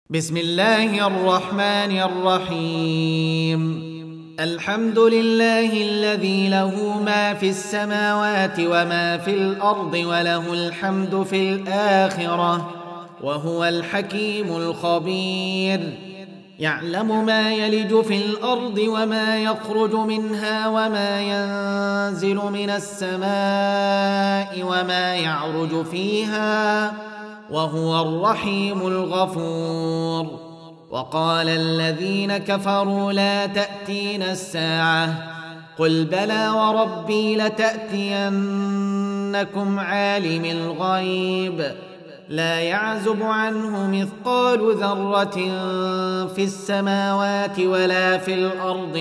بسم الله الرحمن الرحيم. الحمد لله الذي له ما في السماوات وما في الأرض وله الحمد في الآخرة وهو الحكيم الخبير. يعلم ما يلج في الأرض وما يخرج منها وما ينزل من السماء وما يعرج فيها وهو الرحيم الغفور. وقال الذين كفروا لا تأتينا الساعة قل بلى وربي لتأتينكم عالم الغيب لا يعزب عنه مثقال ذرة في السماوات ولا في الأرض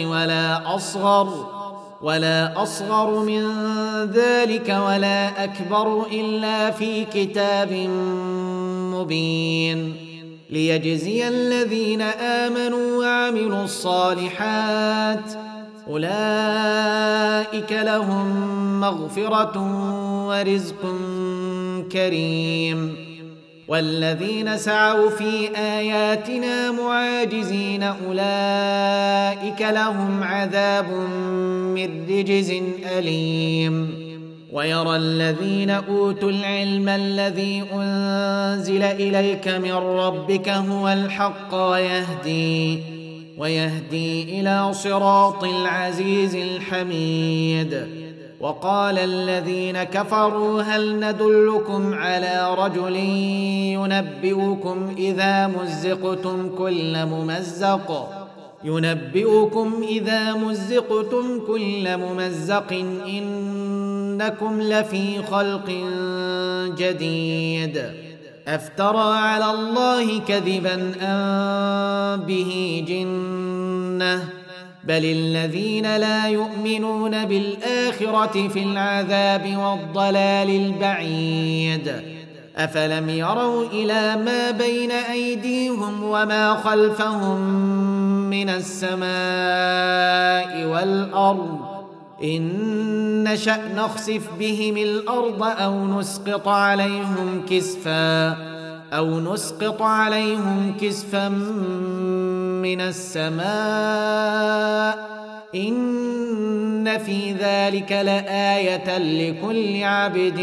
ولا أصغر من ذلك ولا أكبر إلا في كتاب مبين ليجزي الذين آمنوا وعملوا الصالحات أولئك لهم مغفرة ورزق كريم. والذين سعوا في آياتنا معاجزين أولئك لهم عذاب من رجز أليم. ويرى الذين أوتوا العلم الذي أنزل إليك من ربك هو الحق ويهدي إلى صراط العزيز الحميد. وقال الذين كفروا هل ندلكم على رجل ينبئكم إذا مزقتم كل ممزق إنكم لفي خلق جديد. أفترى على الله كذبا أم به جنة بل الذين لا يؤمنون بالآخرة في العذاب والضلال البعيد. أفلم يروا إلى ما بين أيديهم وما خلفهم من السماء والأرض إن نشأ نخسف بهم الأرض أو نسقط عليهم كسفا من السماء إن في ذلك لآية لكل عبد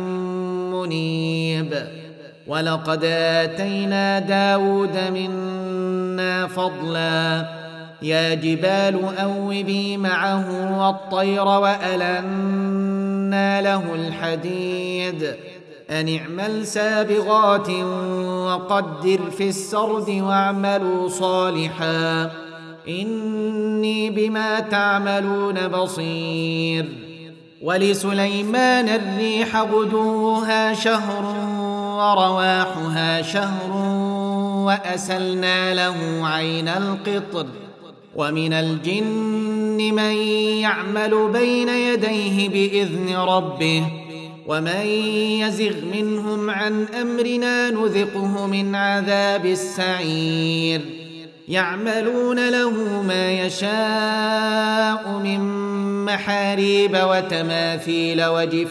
منيب. ولقد آتينا داود منا فضلا يا جبال أوبي معه والطير وألنا له الحديد أن اعمل سابغات وقدر في السرد واعملوا صالحا إني بما تعملون بصير. ولسليمان الريح غدوها شهر ورواحها شهر وأسلنا له عين القطر. ومن الجن من يعمل بين يديه بإذن ربه ومن يزغ منهم عن أمرنا نذقه من عذاب السعير. يعملون له ما يشاء من محاريب وتماثيل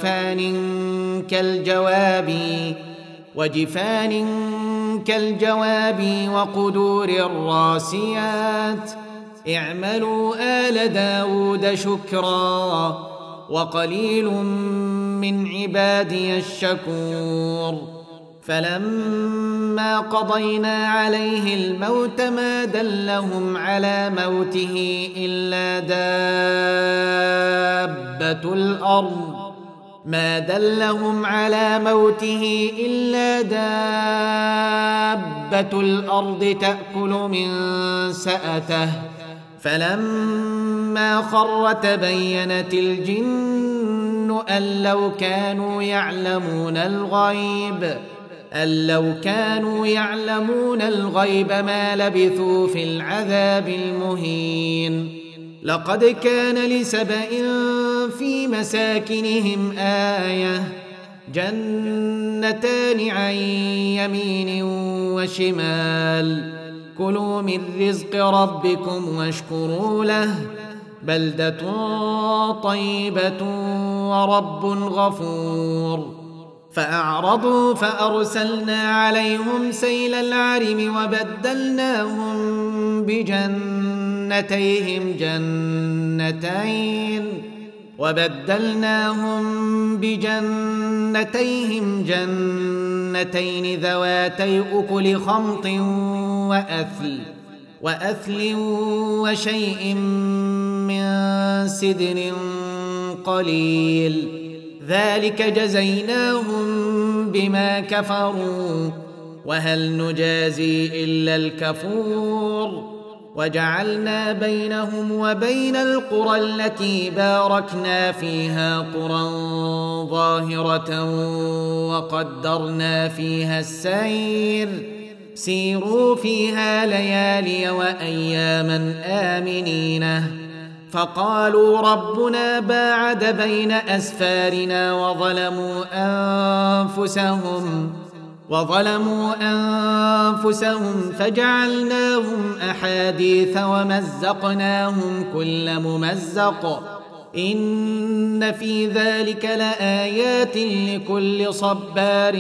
وجفان كالجواب وقدور الراسيات. اعملوا آل داود شكرا وقليل من عبادي الشكور. فلما قضينا عليه الموت ما دلهم على موته إلا دابة الأرض تأكل من سأته. فلما خر تبينت الجن أن لو كانوا يعلمون الغيب ما لبثوا في العذاب المهين. لقد كان لسبإ في مساكنهم آية جنتان عن يمين وشمال كلوا من رزق ربكم واشكروا له بلدة طيبة ورب غفور. فأعرضوا فأرسلنا عليهم سيل العرم وبدلناهم بجنتيهم جنتين ذواتي أكل خمط وأثل وشيء من سدر قليل، ذلك جزيناهم بما كفروا، وهل نجازي إلا الكفور. وجعلنا بينهم وبين القرى التي باركنا فيها قرى ظاهرة وقدرنا فيها السير، سيروا فيها ليالي وأياما آمنين. فقالوا ربنا باعد بين أسفارنا وظلموا أنفسهم فجعلناهم أحاديث ومزقناهم كل ممزق، إن في ذلك لآيات لكل صبار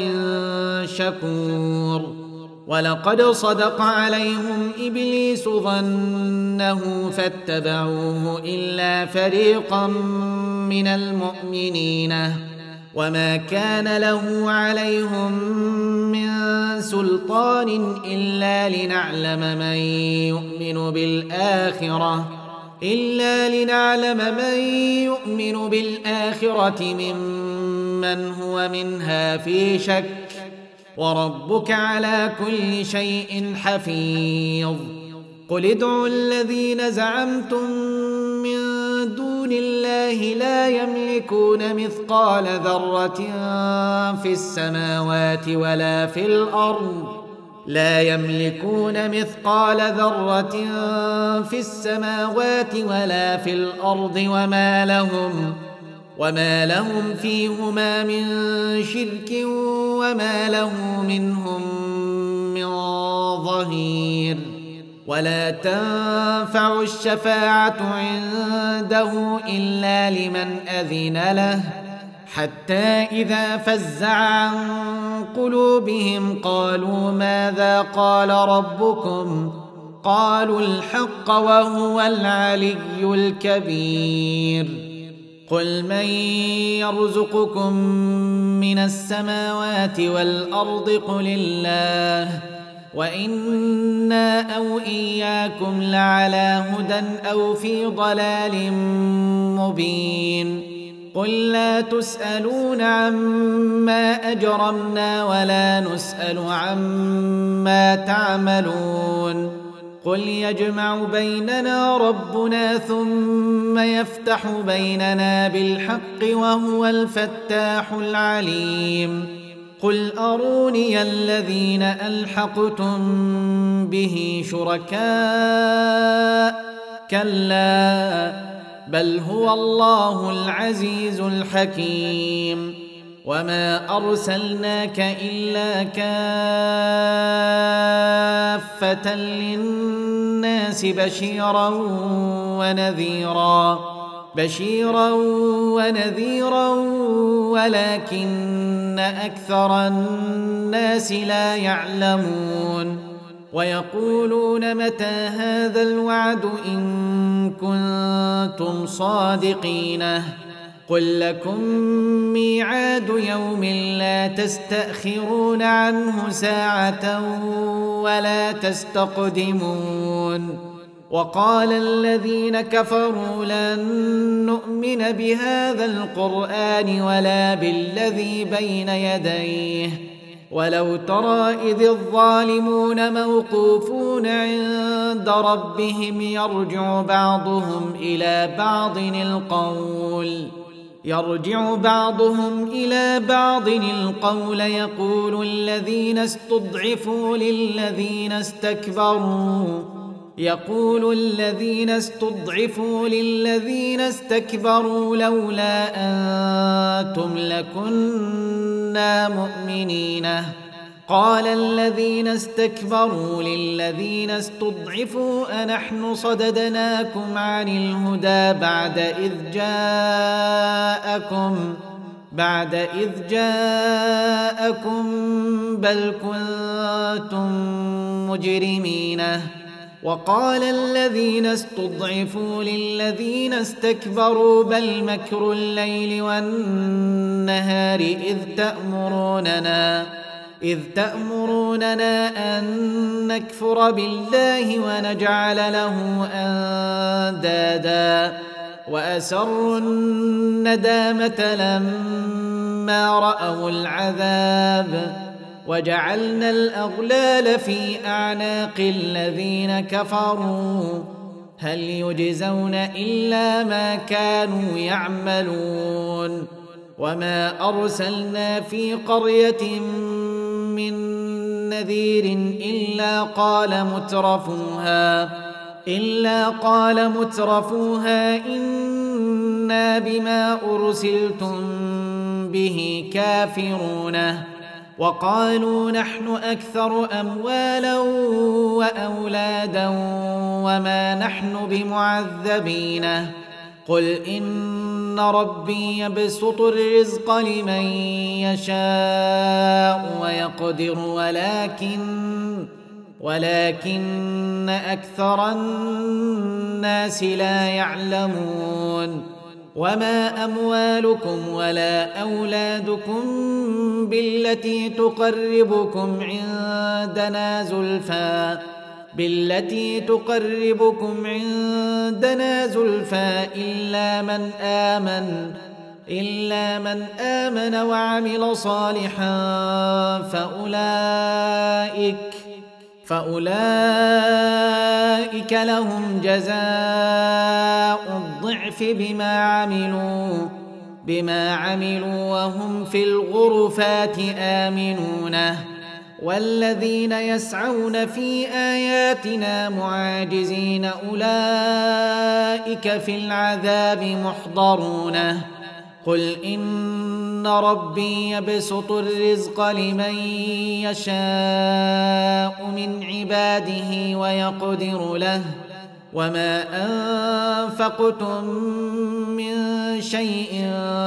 شكور. ولقد صدق عليهم إبليس ظنه فاتبعوه إلا فريقا من المؤمنين، وما كان له عليهم من سلطان إلا لنعلم من يؤمن بالآخرة ممن هو منها في شك، وربك على كل شيء حفيظ. قل ادعوا الذين زعمتم من دون الله لا يملكون مثقال ذرة في السماوات ولا في الأرض وما لهم فيهما من شرك وما له منهم من ظهير. ولا تنفع الشفاعة عنده إلا لمن أذن له، حتى إذا فزع عن قلوبهم قالوا ماذا قال ربكم؟ قالوا الحق وهو العلي الكبير. قل من يرزقكم من السماوات والأرض قل الله، وإنا أو إياكم لعلى هدى أو في ضلال مبين. قل لا تسألون عما أجرمنا ولا نسأل عما تعملون. قل يجمع بيننا ربنا ثم يفتح بيننا بالحق وهو الفتاح العليم. قل أروني الذين ألحقتم به شركاء، كلا بل هو الله العزيز الحكيم. وما أرسلناك إلا كافة للناس بشيرا ونذيرا ولكن أكثر الناس لا يعلمون. ويقولون متى هذا الوعد إن كنتم صادقين؟ قل لكم ميعاد يوم لا تستأخرون عنه ساعة ولا تستقدمون. وقال الذين كفروا لن نؤمن بهذا القرآن ولا بالذي بين يديه، ولو ترى إذ الظالمون موقوفون عند ربهم يرجع بعضهم إلى بعض القول يقول الذين استضعفوا للذين استكبروا لولا أنتم لكنا مؤمنين. قال الذين استكبروا للذين استضعفوا أنحن صددناكم عن الهدى بعد إذ جاءكم بعد إذ جاءكم بل كنتم مجرمين. وقال الذين استضعفوا للذين استكبروا بل مكر الليل والنهار إذ تأمروننا أن نكفر بالله ونجعل له أندادا وأسروا الندامة لما رأوا العذاب وجعلنا الأغلال في أعناق الذين كفروا هل يجزون إلا ما كانوا يعملون. وما أرسلنا في قرية من نذير إلا قال مترفوها إنا بما أرسلتم به كافرون وقالوا نحن أكثر أموالا وأولادا وما نحن بمعذبين. قل إن ربي يبسط الرزق لمن يشاء ويقدر ولكن أكثر الناس لا يعلمون. وما أموالكم ولا أولادكم بالتي تقربكم عندنا زلفى إلا من آمن وعمل صالحا فأولئك لهم جزاء الضعف بما عملوا وهم في الغرفات آمنون. والذين يسعون في آياتنا معاجزين أولئك في العذاب محضرون. قل إن ربي يبسط الرزق لمن يشاء من عباده ويقدر له وما أنفقتم من شيء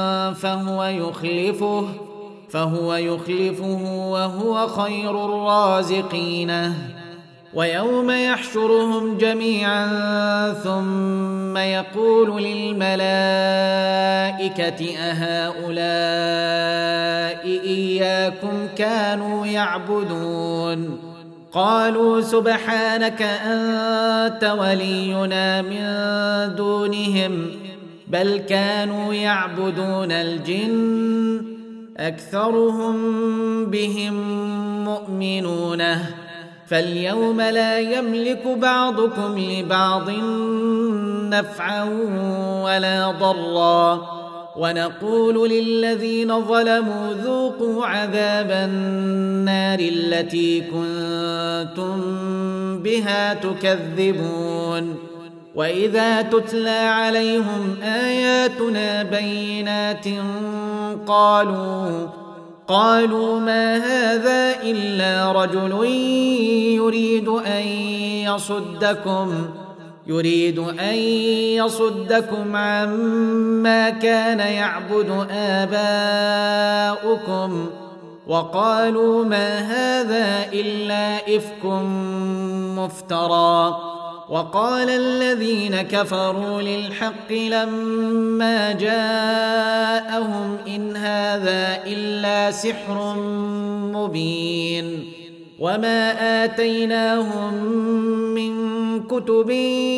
فهو يخلفه وهو خير الرازقين. ويوم يحشرهم جميعا ثم يقول للملائكة أهؤلاء إياكم كانوا يعبدون قالوا سبحانك أنت ولينا من دونهم بل كانوا يعبدون الجن أكثرهم بهم مؤمنون. فاليوم لا يملك بعضكم لبعض نفعا ولا ضرا ونقول للذين ظلموا ذوقوا عذاب النار التي كنتم بها تكذبون. وإذا تتلى عليهم آياتنا بينات قالوا ما هذا إلا رجل يريد أن يصدكم عما كان يعبد آباؤكم وقالوا ما هذا إلا إفك مفترى. وقال الذين كفروا للحق لما جاءهم إن هذا إلا سحر مبين. وما آتيناهم من كتب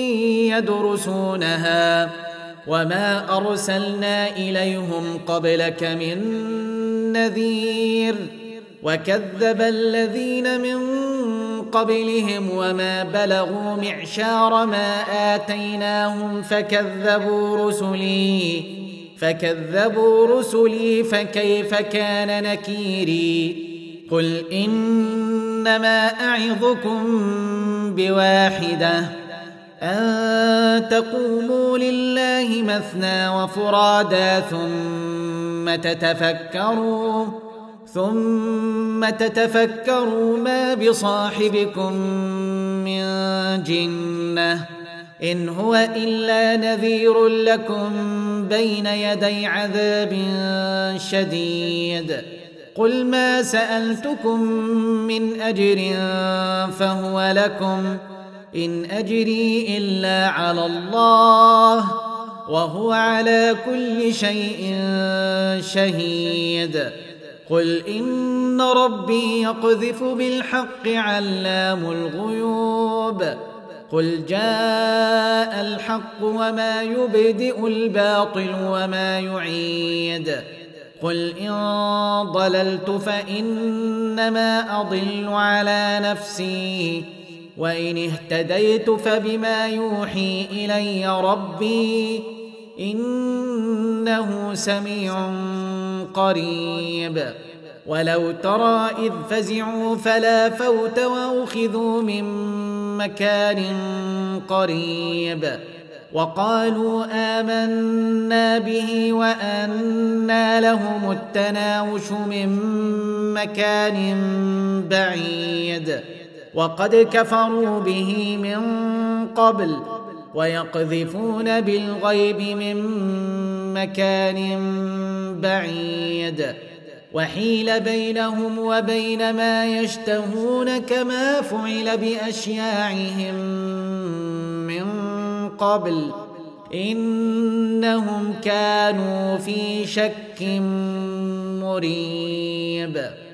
يدرسونها وما أرسلنا إليهم قبلك من نذير وكذب الذين من قبلهم وما بلغوا معشار ما آتيناهم فكذبوا رسلي فكيف كان نكيري. قل إنما أعظكم بواحدة أن تقوموا لله مثنى وفرادا ثم تتفكروا ما بصاحبكم من جنة إن هو إلا نذير لكم بين يدي عذاب شديد قل ما سألتكم من أجر فهو لكم إن أجري إلا على الله وهو على كل شيء شهيد قل إن ربي يقذف بالحق علام الغيوب قل جاء الحق وما يبدئ الباطل وما يعيد قل إن ضللت فإنما أضل على نفسي وإن اهتديت فبما يوحي إلي ربي إنه سميع قريب ولو ترى إذ فزعوا فلا فوت وأخذوا من مكان قريب وقالوا آمنا به وأنى لهم التناوش من مكان بعيد وقد كفروا به من قبل ويقذفون بالغيب من مكان بعيد وحيل بينهم وبين ما يشتهون كما فعل بأشياعهم من قبل إنهم كانوا في شك مريب